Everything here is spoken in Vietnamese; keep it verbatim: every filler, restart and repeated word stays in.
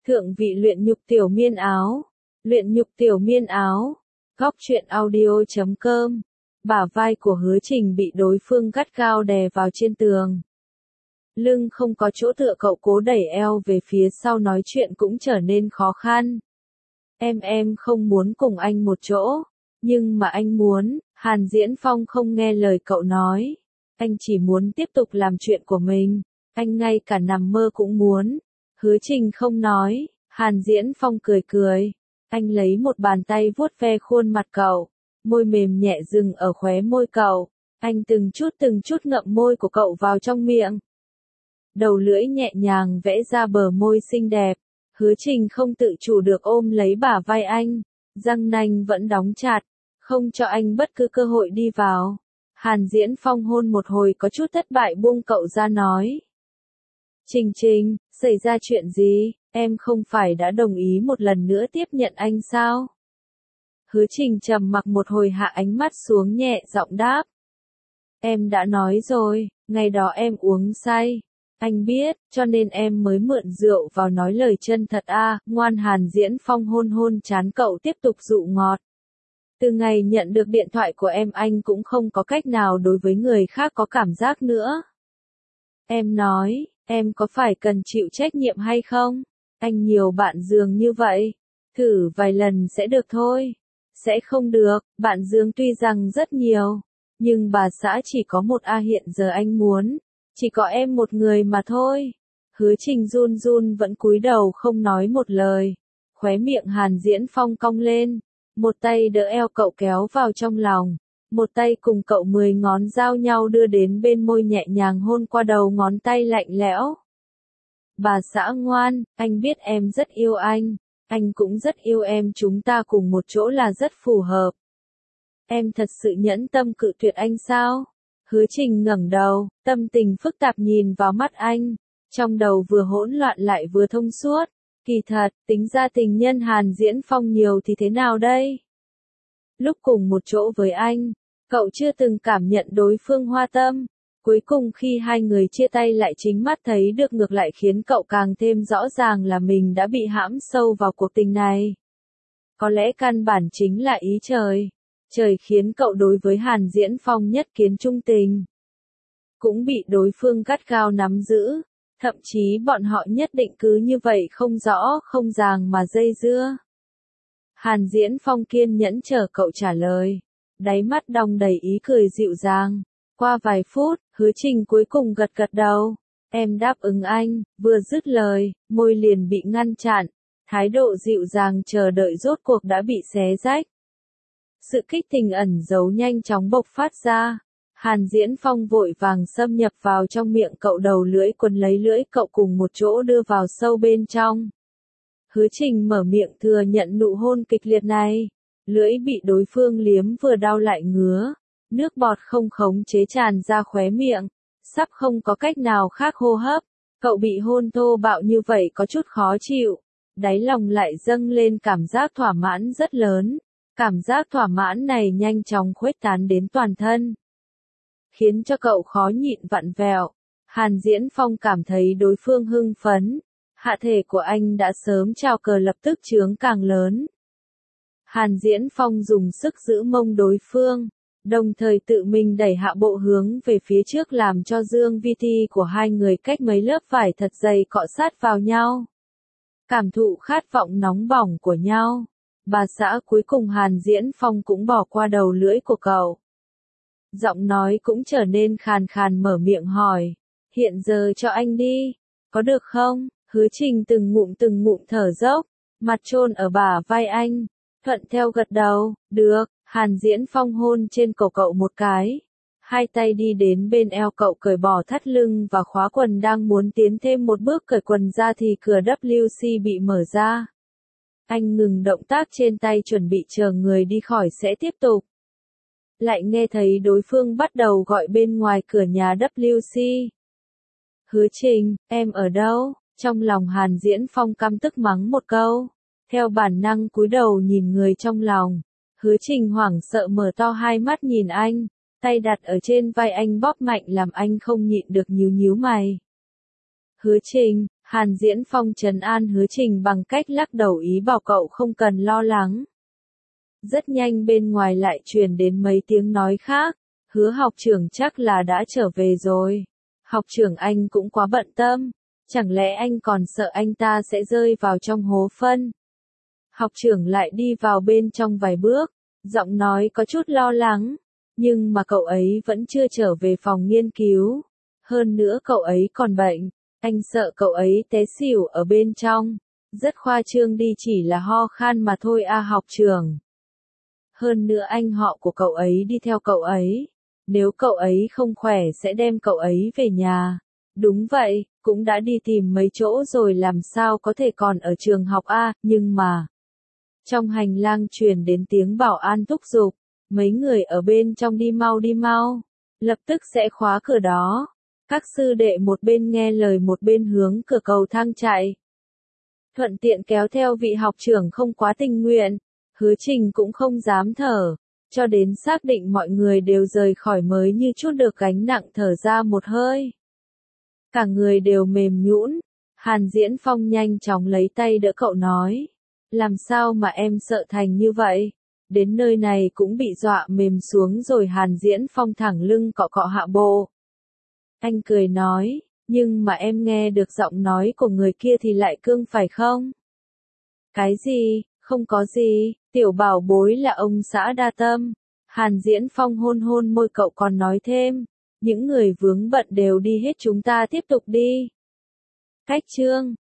Thượng vị luyện nhục tiểu miên áo. Luyện nhục tiểu miên áo. Góc truyện audio chấm com. Bả vai của Hứa Trình bị đối phương gắt gao đè vào trên tường. Lưng không có chỗ tựa, cậu cố đẩy eo về phía sau, nói chuyện cũng trở nên khó khăn. Em em không muốn cùng anh một chỗ, nhưng mà anh muốn. Hàn Diễn Phong không nghe lời cậu nói. Anh chỉ muốn tiếp tục làm chuyện của mình. Anh ngay cả nằm mơ cũng muốn. Hứa Trình không nói. Hàn Diễn Phong cười cười. Anh lấy một bàn tay vuốt ve khuôn mặt cậu. Môi mềm nhẹ dừng ở khóe môi cậu. Anh từng chút từng chút ngậm môi của cậu vào trong miệng. Đầu lưỡi nhẹ nhàng vẽ ra bờ môi xinh đẹp. Hứa Trình không tự chủ được ôm lấy bả vai anh. Răng nanh vẫn đóng chặt. Không cho anh bất cứ cơ hội đi vào. Hàn Diễn Phong hôn một hồi có chút thất bại buông cậu ra nói. Trình Trình, xảy ra chuyện gì? Em không phải đã đồng ý một lần nữa tiếp nhận anh sao? Hứa Trình trầm mặc một hồi, hạ ánh mắt xuống, nhẹ giọng đáp. Em đã nói rồi, ngày đó em uống say. Anh biết, cho nên em mới mượn rượu vào nói lời chân thật a. À, ngoan. Hàn Diễn Phong hôn hôn trán cậu, tiếp tục dụ ngọt. Từ ngày nhận được điện thoại của em, anh cũng không có cách nào đối với người khác có cảm giác nữa. Em nói, em có phải cần chịu trách nhiệm hay không? Anh nhiều bạn giường như vậy. Thử vài lần sẽ được thôi. Sẽ không được, bạn giường tuy rằng rất nhiều. Nhưng bà xã chỉ có một a, hiện giờ anh muốn. Chỉ có em một người mà thôi. Hứa Trình run run vẫn cúi đầu không nói một lời. Khóe miệng Hàn Diễn Phong cong lên. Một tay đỡ eo cậu kéo vào trong lòng. Một tay cùng cậu mười ngón giao nhau đưa đến bên môi, nhẹ nhàng hôn qua đầu ngón tay lạnh lẽo. Bà xã ngoan, anh biết em rất yêu anh. Anh cũng rất yêu em, chúng ta cùng một chỗ là rất phù hợp. Em thật sự nhẫn tâm cự tuyệt anh sao? Hứa Trình ngẩng đầu, tâm tình phức tạp nhìn vào mắt anh. Trong đầu vừa hỗn loạn lại vừa thông suốt. Kỳ thật, tính ra tình nhân Hàn Diễn Phong nhiều thì thế nào đây? Lúc cùng một chỗ với anh, cậu chưa từng cảm nhận đối phương hoa tâm. Cuối cùng khi hai người chia tay lại chính mắt thấy được, ngược lại khiến cậu càng thêm rõ ràng là mình đã bị hãm sâu vào cuộc tình này. Có lẽ căn bản chính là ý trời. Trời khiến cậu đối với Hàn Diễn Phong nhất kiến trung tình. Cũng bị đối phương gắt gao nắm giữ. Thậm chí bọn họ nhất định cứ như vậy không rõ không ràng mà dây dưa. Hàn Diễn Phong kiên nhẫn chờ cậu trả lời. Đáy mắt đong đầy ý cười dịu dàng. Qua vài phút, Hứa Trình cuối cùng gật gật đầu. Em đáp ứng anh. Vừa dứt lời, môi liền bị ngăn chặn. Thái độ dịu dàng chờ đợi rốt cuộc đã bị xé rách. Sự kích tình ẩn giấu nhanh chóng bộc phát ra. Hàn Diễn Phong vội vàng xâm nhập vào trong miệng cậu, đầu lưỡi quấn lấy lưỡi cậu cùng một chỗ đưa vào sâu bên trong. Hứa Trình mở miệng thừa nhận nụ hôn kịch liệt này. Lưỡi bị đối phương liếm vừa đau lại ngứa. Nước bọt không khống chế tràn ra khóe miệng. Sắp không có cách nào khác hô hấp. Cậu bị hôn thô bạo như vậy có chút khó chịu. Đáy lòng lại dâng lên cảm giác thỏa mãn rất lớn. Cảm giác thỏa mãn này nhanh chóng khuếch tán đến toàn thân. Khiến cho cậu khó nhịn vặn vẹo. Hàn Diễn Phong cảm thấy đối phương hưng phấn. Hạ thể của anh đã sớm trào cờ, lập tức chướng càng lớn. Hàn Diễn Phong dùng sức giữ mông đối phương, đồng thời tự mình đẩy hạ bộ hướng về phía trước, làm cho dương vi thi của hai người cách mấy lớp vải thật dày cọ sát vào nhau. Cảm thụ khát vọng nóng bỏng của nhau. Bà xã cuối cùng Hàn Diễn Phong cũng bỏ qua đầu lưỡi của cậu. Giọng nói cũng trở nên khàn khàn, mở miệng hỏi. Hiện giờ cho anh đi. Có được không? Hứa Trình từng ngụm từng ngụm thở dốc. Mặt chôn ở bả vai anh. Thuận theo gật đầu. Được. Hàn Diễn Phong hôn trên cổ cậu một cái. Hai tay đi đến bên eo cậu, cởi bỏ thắt lưng và khóa quần, đang muốn tiến thêm một bước cởi quần ra thì cửa W C bị mở ra. Anh ngừng động tác trên tay, chuẩn bị chờ người đi khỏi sẽ tiếp tục. Lại nghe thấy đối phương bắt đầu gọi bên ngoài cửa nhà W C. Hứa Trình, em ở đâu? Trong lòng Hàn Diễn Phong căm tức mắng một câu. Theo bản năng cúi đầu nhìn người trong lòng. Hứa Trình hoảng sợ mở to hai mắt nhìn anh. Tay đặt ở trên vai anh bóp mạnh làm anh không nhịn được nhíu nhíu mày. Hứa Trình, Hàn Diễn Phong trấn an Hứa Trình bằng cách lắc đầu ý bảo cậu không cần lo lắng. Rất nhanh bên ngoài lại truyền đến mấy tiếng nói khác, Hứa học trưởng chắc là đã trở về rồi. Học trưởng anh cũng quá bận tâm, chẳng lẽ anh còn sợ anh ta sẽ rơi vào trong hố phân. Học trưởng lại đi vào bên trong vài bước, giọng nói có chút lo lắng, nhưng mà cậu ấy vẫn chưa trở về phòng nghiên cứu. Hơn nữa cậu ấy còn bệnh, anh sợ cậu ấy té xỉu ở bên trong. Rất khoa trương đi, chỉ là ho khan mà thôi a học trưởng. Hơn nữa anh họ của cậu ấy đi theo cậu ấy. Nếu cậu ấy không khỏe sẽ đem cậu ấy về nhà. Đúng vậy, cũng đã đi tìm mấy chỗ rồi làm sao có thể còn ở trường học a, nhưng mà... Trong hành lang truyền đến tiếng bảo an thúc giục, mấy người ở bên trong đi mau đi mau, lập tức sẽ khóa cửa đó. Các sư đệ một bên nghe lời một bên hướng cửa cầu thang chạy. Thuận tiện kéo theo vị học trưởng không quá tình nguyện, Hứa Trình cũng không dám thở, cho đến xác định mọi người đều rời khỏi mới như chút được gánh nặng thở ra một hơi. Cả người đều mềm nhũn, Hàn Diễn Phong nhanh chóng lấy tay đỡ cậu nói. Làm sao mà em sợ thành như vậy? Đến nơi này cũng bị dọa mềm xuống rồi. Hàn Diễn Phong thẳng lưng cọ cọ hạ bộ. Anh cười nói, nhưng mà em nghe được giọng nói của người kia thì lại cương phải không? Cái gì, không có gì, tiểu bảo bối là ông xã đa tâm. Hàn Diễn Phong hôn hôn môi cậu còn nói thêm, những người vướng bận đều đi hết, chúng ta tiếp tục đi. Cách chương